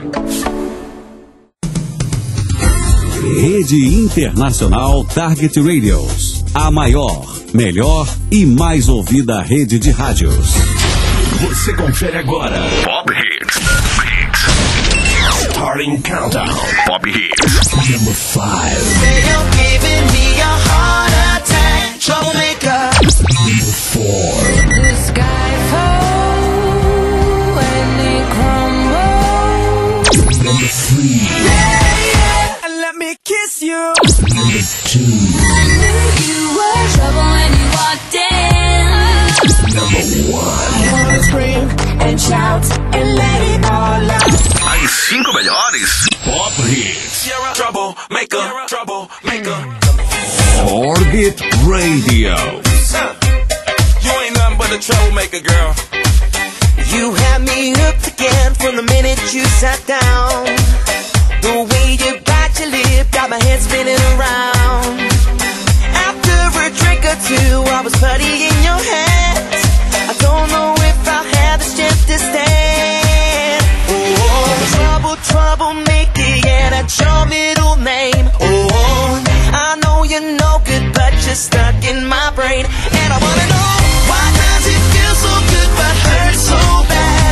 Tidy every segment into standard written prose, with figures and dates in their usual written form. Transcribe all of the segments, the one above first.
Rede Internacional Target Radios. A maior, melhor e mais ouvida rede de rádios. Você confere agora Pop Hits. Starting Countdown. Pop Hits. Number 5. Say you're giving me a heart attack, troublemaker. Number 4. The sky falls and it crumbles. Number 3. Yeah, and let me kiss you. Number 2. I knew you were trouble when you walked in. Number 1. I wanna scream and shout and let it all out. As 5 melhores Pop Hits. You're a troublemaker, troublemaker. Orbit Radio. You ain't nothing but a troublemaker, girl. You had me hooked again from the minute you sat down. The way you bite your lip got my head spinning around. After a drink or two, I was putty in your hands. I don't know if I have the strength to stand. Oh, troublemaker, yeah, that's your middle name. Oh, I know you're no good, but you're stuck in my brain. And I wanna know, why does it feel so good but hurt so bad?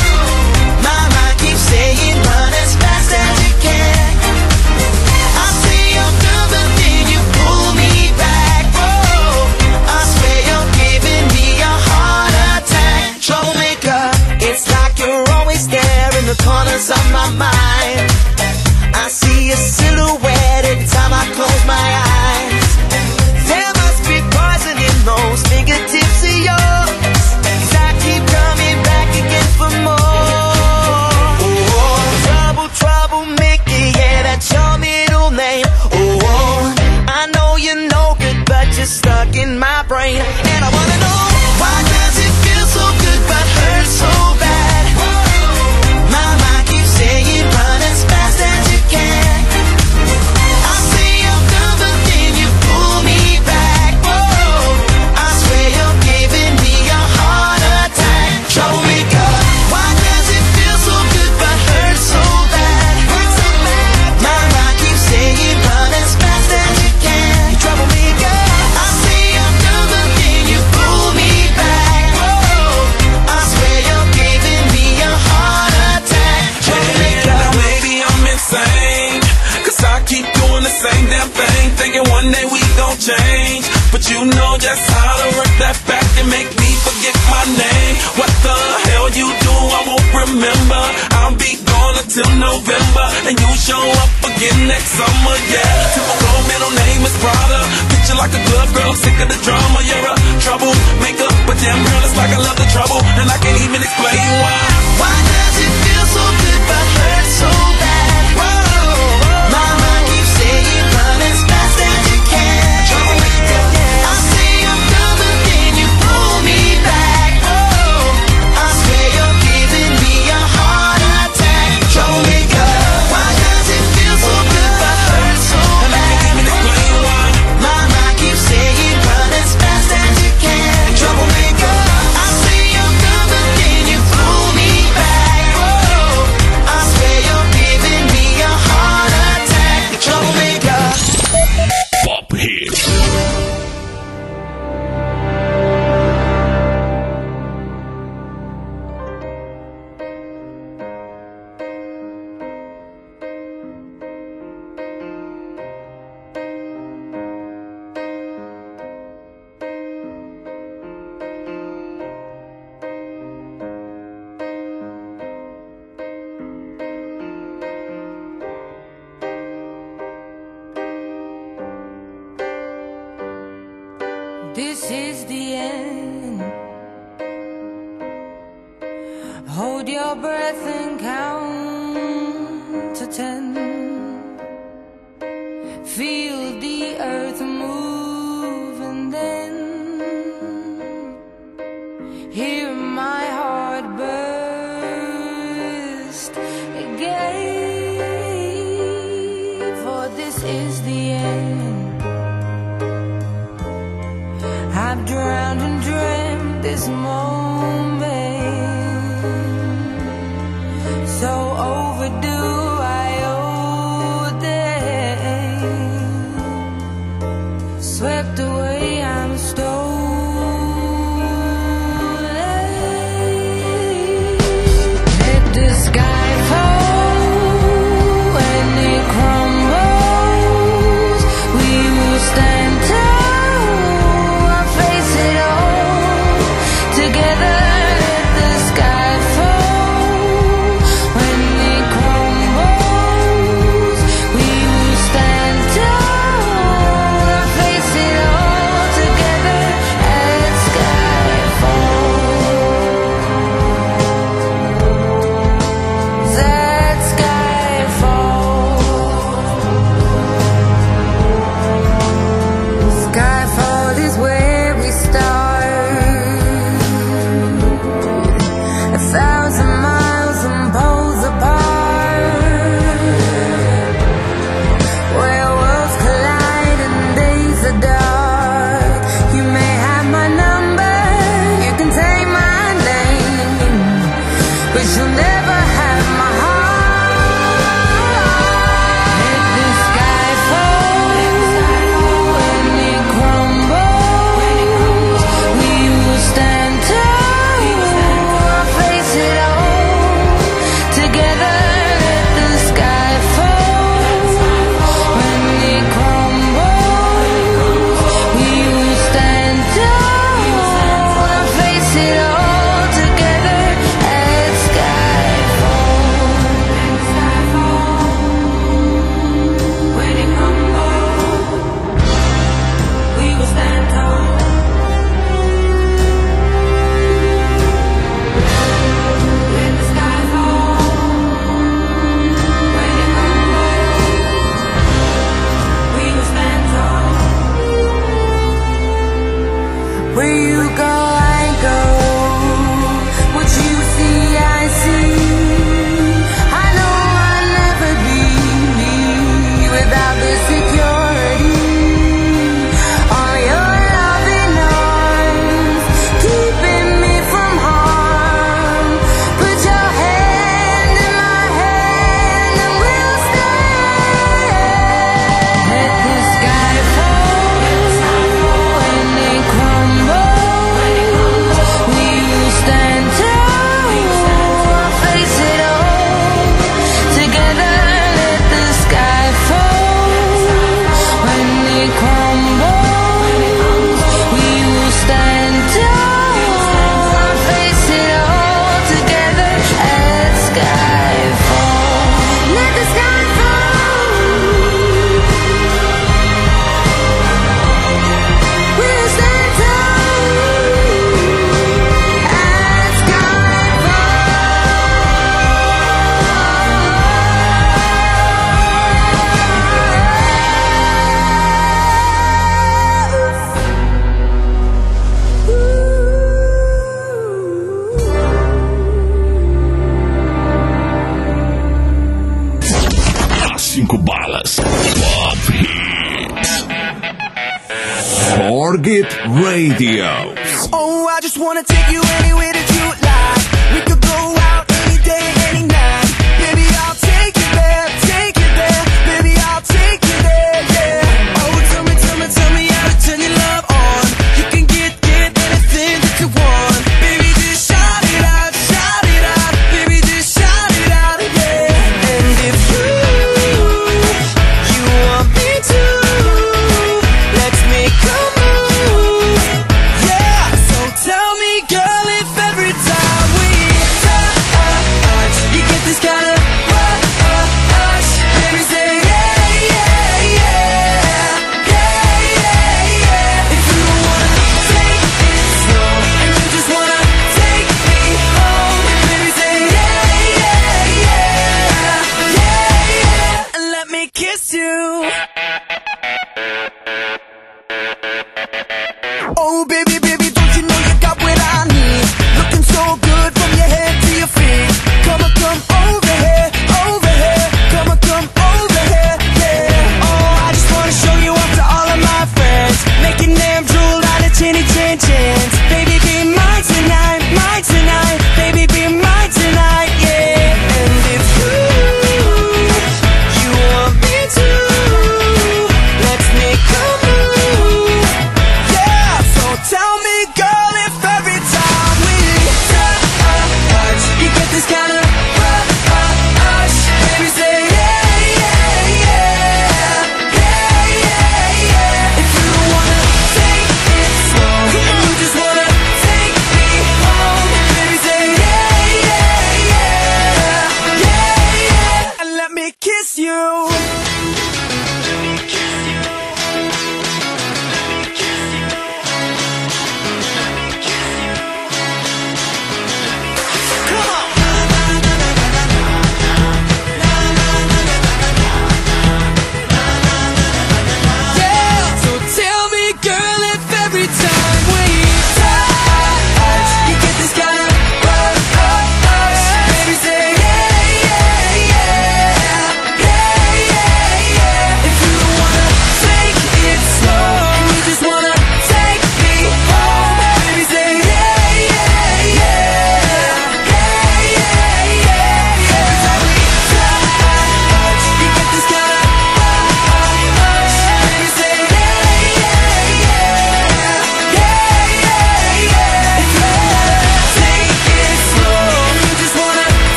My mind keeps saying run as fast as you can. I say I'm done, but then you pull me back. Oh, I swear you're giving me a heart attack, troublemaker. It's like you're always there in the corners of my mind. I see a silhouette every time I close my eyes. There must be poison in those fingertips of yours, 'cause I keep coming back again for more. Oh, troublemaker, yeah, that's your middle name. Oh, I know you're no good, but you're stuck in my brain. And I wanna know, why does it feel so good but hurt so bad? My mind keeps saying run as fast as you can. I say I'm done, but then you pull me back. Oh, I swear you're giving me a heart attack, troublemaker. Why does it feel so good but hurt so bad? My mind keeps saying run as fast as you can, you troublemaker. I say I'm done, but then you pull me back. Oh, I swear you're giving me a heart attack, troublemaker. Now maybe I'm insane, 'cause I keep doing the same damn thing, thinking one day we gon' change. But you know just how to work that back and make me forget my name. What the hell you do, I won't remember. I'll be gone until November, and you show up again next summer, yeah. Typical middle name is Prada. Picture like a glove, girl, I'm sick of the drama. You're a troublemaker, but damn girl, it's like I love the trouble, and I can't even explain why. Why does it feel so good but hurt so bad? My mind keeps saying run as fast as you can. I say I'm done, but then you pull me back. Oh, I swear you're giving me a heart attack, troublemaker. Why does it feel so good but hurt so bad? My mind keeps saying run as fast as you can, troublemaker. I say I'm done, but then you pull me back. Oh, I swear you're giving me a heart attack, troublemaker. Pop Hits. This is the end. Hold your breath and count to 10. Feel the earth move and then hear my heart burst again. For this is the end. I've drowned and dreamt this moment, so overdue. Target Radio. Oh, I just wanna take you anywhere that you like. We could go out any day, any night. Baby, I'll take you there, baby, I'll take you there, yeah. Oh, tell me how to turn your love on. You can get anything that you want. Baby, just shout it out, baby, just shout it out, yeah. And if you want me to, let's make a move, yeah. So tell me, girl, if ever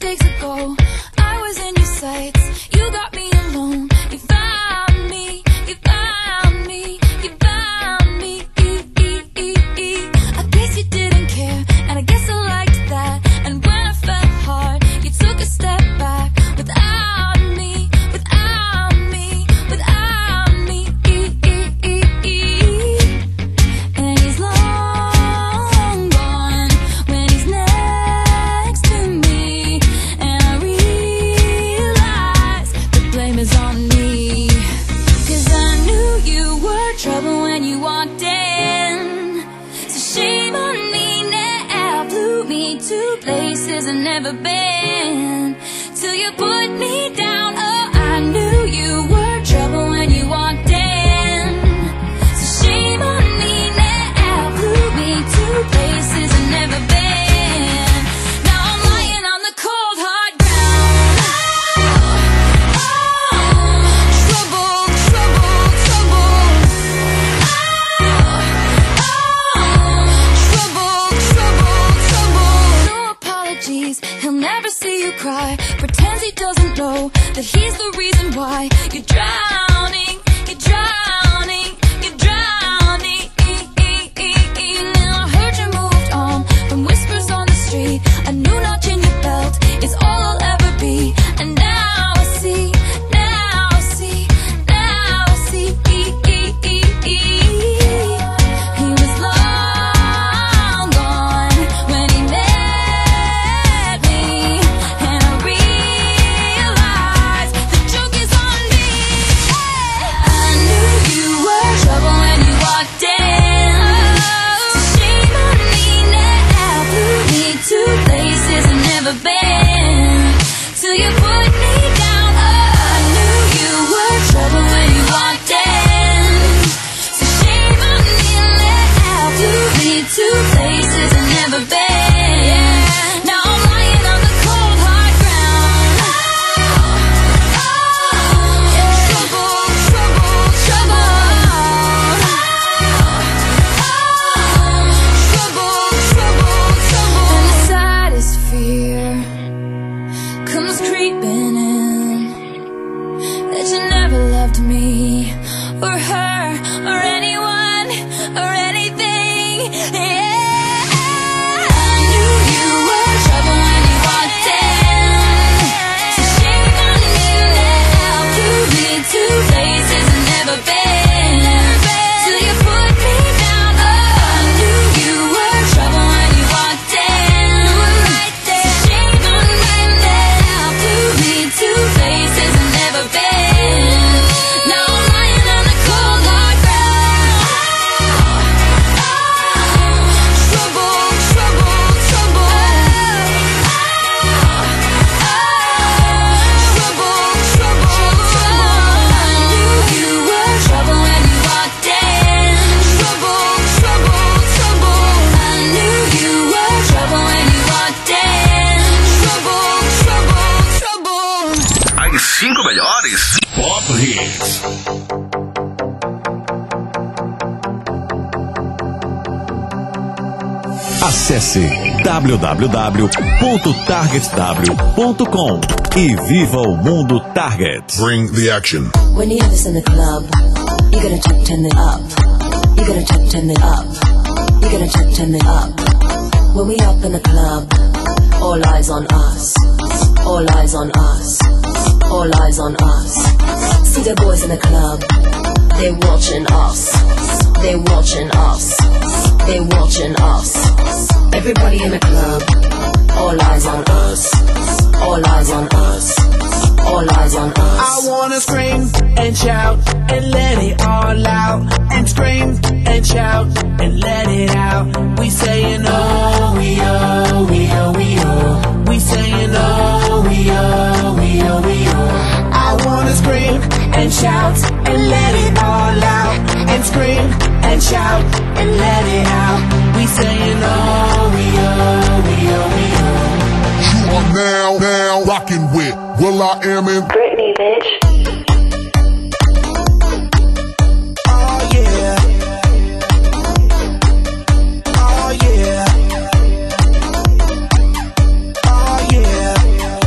mistakes ago, I was in your sights. You got me alone. You found me. You found me. You found me. I guess you didn't care, and I guess I liked that. And when I fell hard, you took a step back. Without me, without me, without me. And he's long gone when he's next to me. And I realize the blame is on me. 'Cause I knew you were trouble when you walked in. So shame on me now. Blew me to places I've never been. Till you put me down. Oh, I knew you were trouble when you walked in. So shame on me now. Blew me to places I've never been. Now I'm lying on the cold hard ground. Trouble, trouble, trouble. Trouble, trouble, trouble. No apologies, he'll never see you cry. Pretends he doesn't know that he's the reason why you're drowning, you're drowning, you're drowning. Now I heard you moved on from whispers on the street. A new notch in your belt is all I'll ever be. And now I see, now I see, now I see. He was long gone when he met me. And I realized the joke is on me. I knew you were trouble when you walked in. So shame on me now. Blew me to places I've never been. Till you put me down. Oh, I knew you were trouble when you walked in. So shame on me now. Blew me to places I've never been. Now I'm lying on the cold hard ground. Trouble, trouble, trouble. Trouble, trouble, trouble. And the saddest fear comes creeping in, that you never loved me or her or anyone or anything. Yeah, I knew you were trouble when you walked in. So shame on me now. Blew me to places I've never been. Till you put me down. Oh, I knew you were trouble when you walked in. So shame on me now. Blew me to places I've never been. Now I'm lying on the cold hard ground. Trouble, trouble, trouble. Trouble, trouble, trouble. I knew you were trouble when you walked in. Trouble, trouble, trouble. I knew you were trouble when you walked in. Trouble, trouble, trouble. As 5 melhores Pop Hits. Acesse www.targetw.com e viva o mundo Target. Bring the action. When you have this in the club, you gotta turn it up. You gotta turn it up. You gotta turn it up. When we up in the club, all eyes on us. All eyes on us. All eyes on us. See the boys in the club, they watching us. They watching us. They watching us. Everybody in the club, all eyes on us. All eyes on us. All eyes on us. I wanna scream and shout and let it all out. And scream and shout and let it out. We saying oh, we oh, we oh, we oh. We saying oh, we oh, we oh, we oh. I wanna scream and shout and let it all out. And scream and shout and let it out. We saying oh, we oh, we oh, we oh. You are now rocking with will.i.am in Britney, bitch. Oh yeah. Oh yeah. Oh yeah.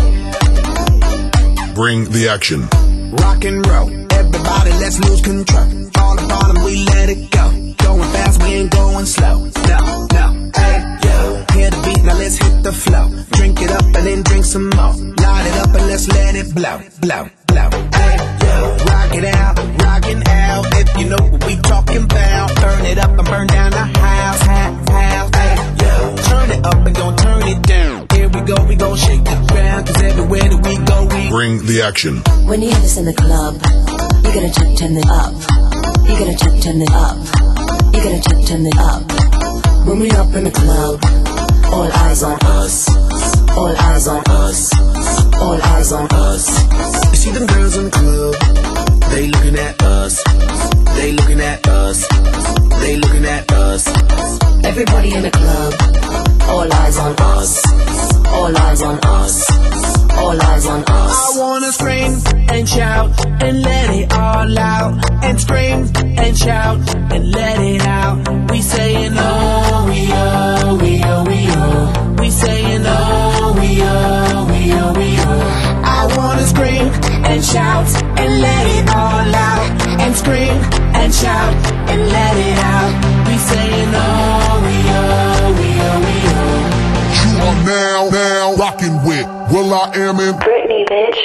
Bring the action. Rock and roll, everybody let's lose control. All the bottom we let it go. Going fast, we ain't going slow. No, no, hey, yo. Hear the beat, now let's hit the flow. Drink it up and then drink some more. Light it up and let's let it blow, blow, blow. Hey, yo. Rock it out, rockin' out. If you know what we talking about. Burn it up and burn down the house, house. Hey, yo. Turn it up and gon' turn it down. Here we gon' shake the ground. Cause everywhere that we go, we bring the action. When you hear this in the club, you gotta turn it up. You gotta turn it up. You gotta turn it up. When we up in the club, all eyes on us. All eyes on us. All eyes on us. You see them girls in the club, they looking at us. They looking at us. They looking at us. Everybody in the club, all eyes on us. All eyes on us. All eyes on us. I wanna scream and shout and let it all out. And scream and shout and let it out. We saying oh, we oh, we oh, we oh. We saying oh, we oh, we oh, we oh. I wanna scream and shout and let it all out. And scream and shout and let it out. We saying oh, we oh, we oh, we oh. You are now rocking with will.i.am in Britney, bitch.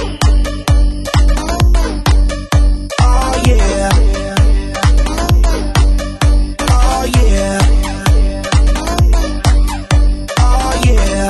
Oh yeah. Oh yeah. Oh yeah.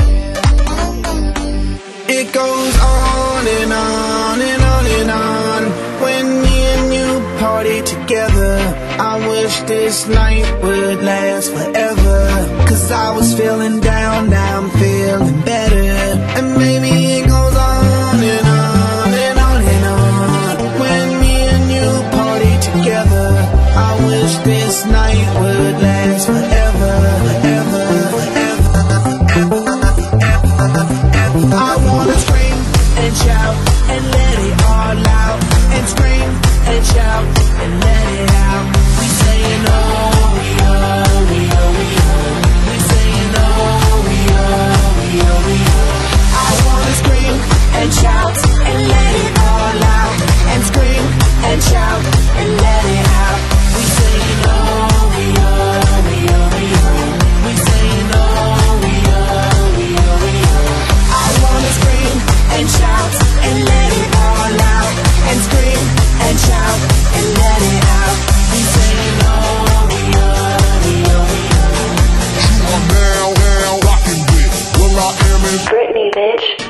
It goes on and on and on and on. When me and you party together, I wish this night would last forever. Cause I was feeling down, now I'm feeling better. And maybe it goes on and on and on and on. When me and you party together, I wish this night would last forever, forever, forever, forever. I wanna scream and shout and let it all out. And scream and shout and let it out. We saying oh, we oh, we oh, we oh. We saying oh, we oh, we oh, we oh. I wanna scream and shout and let it all out. And scream and shout and let it out. We saying oh, we oh, we oh, we oh. We saying oh, we oh, we oh, we oh. I wanna scream and shout and let it all out. And scream and shout and let it out. We saying oh, we oh, we oh, we oh. You are now rocking with will.i.am in Britney, bitch.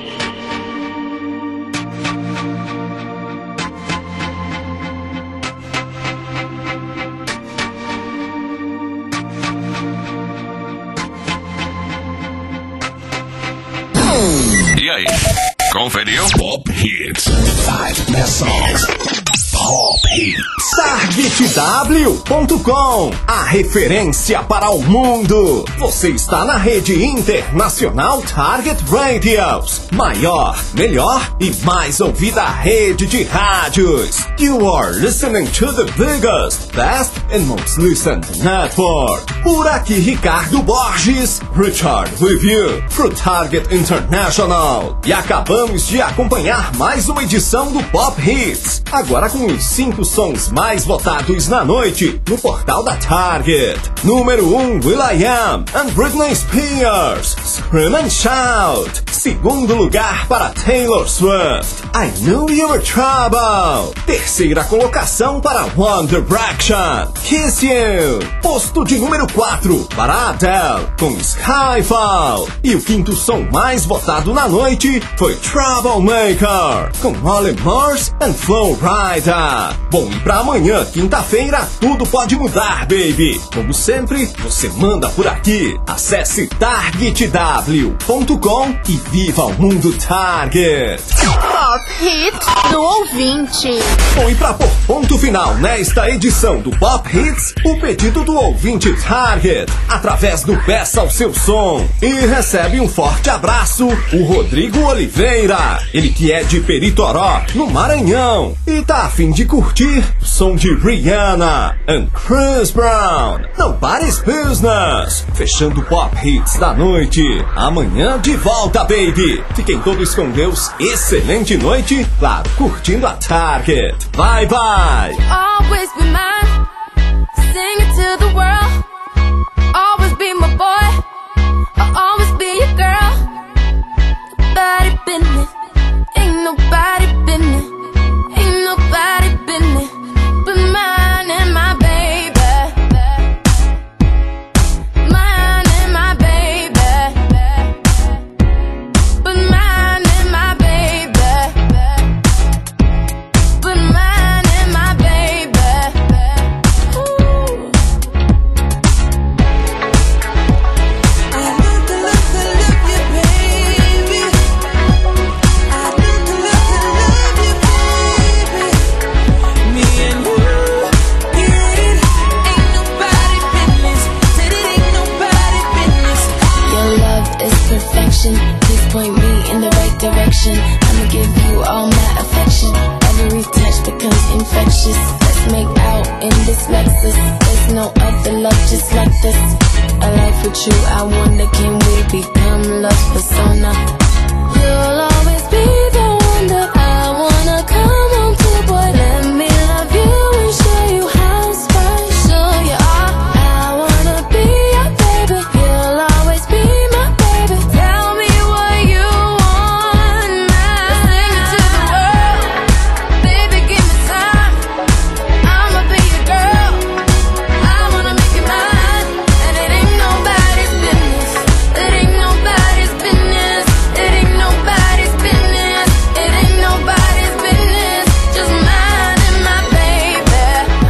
E aí, conferiu? Pop Hits. 5 best songs. Pop Hits. TargetW.com, a referência para o mundo. Você está na rede internacional Target Radios, maior, melhor e mais ouvida rede de rádios. You are listening to the biggest, best and most listened network. Por aqui Ricardo Borges, Richard with you, pro Target International. E acabamos de acompanhar mais uma edição do Pop Hits, agora com os 5 sons mais votados na noite no portal da Target. Número 1, will.i.am and Britney Spears, Scream and Shout. Segundo lugar para Taylor Swift, I Knew You Were Trouble. Terceira colocação para One Direction, Kiss You. Posto de número 4 para Adele com Skyfall. E o quinto som mais votado na noite foi Troublemaker com Olly Murs and Flow Rider. Bom, e pra amanhã, quinta-feira, tudo pode mudar, baby. Como sempre, você manda por aqui. Acesse targetw.com e viva o mundo Target. Pop Hits do ouvinte. Bom, e pra pôr ponto final nesta edição do Pop Hits, o pedido do ouvinte Target, através do Peça ao Seu Som. E recebe um forte abraço, o Rodrigo Oliveira. Ele que é de Peritoró, no Maranhão. E tá a fim fim de curtir o som de Rihanna and Chris Brown. Nobody's Business. Fechando o Pop Hits da noite. Amanhã de volta, baby. Fiquem todos com Deus. Excelente noite. Claro, curtindo a Target. Bye, bye. Always be mine. Sing it to the world. Always be my boy. I'll always be your girl. Nobody business. Ain't nobody business. Ain't nobody business but mine and my baby. Mine and my baby. But mine and my baby. But mine and my baby. Ooh. I love you, baby. I love you, baby. Me and you, it ain't nobody business. Said it ain't nobody business. Your love is perfection. Please point me in the right direction. I'ma give you all my affection. Every touch becomes infectious. Let's make out in this Lexus. There's no other love just like this. A life with you, I wonder, can we become love persona? You'll always be the one that I wanna come home to, boy. Let me love you and show you how special you are. I wanna be your baby. You'll always be my baby. Tell me what you want now. Sing it to the world. Baby, give me time. I'ma be your girl. I wanna make you mine. And it ain't nobody's business. It ain't nobody's business. It ain't nobody's business. It ain't nobody's business. Just mine and my baby.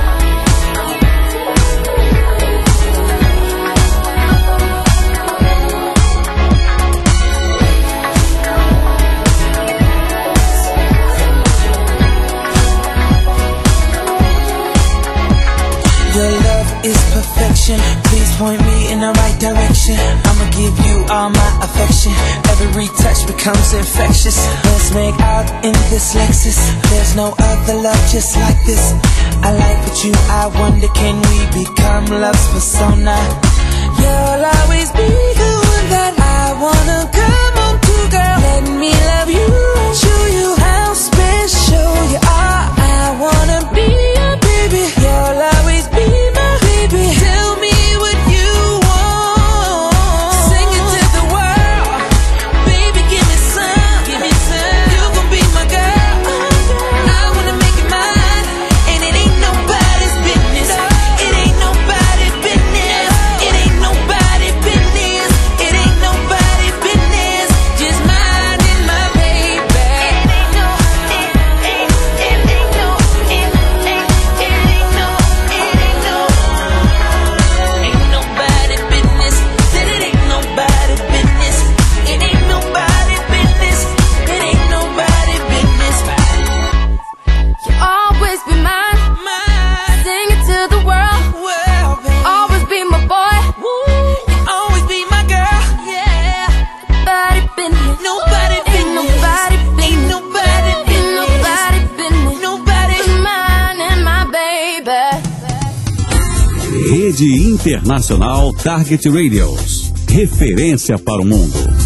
Your love is perfection. Please point me in the right direction. I'ma give you all my affection. Every touch becomes infectious. Let's make out in this Lexus. There's no other love just like this. I like with you, I wonder, can we become love's persona? You'll always be the one that I wanna come home to, girl. Let me love you and show you how special you are. I wanna be your baby. You'll always be my baby. Tell me what you want. Sing it to the world. Baby, give me some. Give me some. You gon' be my girl. I wanna make it mine. And it ain't nobody's business. It ain't nobody's business. It ain't nobody's business. It ain't nobody's business. Just mine and my baby. It ain't no, it ain't no, it ain't no, ain't nobody business. Said it ain't nobody business. It ain't nobody business. It ain't nobody business. You'll always be mine. Sing it to the world. Always be my boy. You'll always be my girl. Yeah. Nobody business. Nobody Ain't nobody business. Ain't nobody Ain't nobody business. Nobody. But mine and my baby. Rede Internacional Target Radios. Referência para o mundo.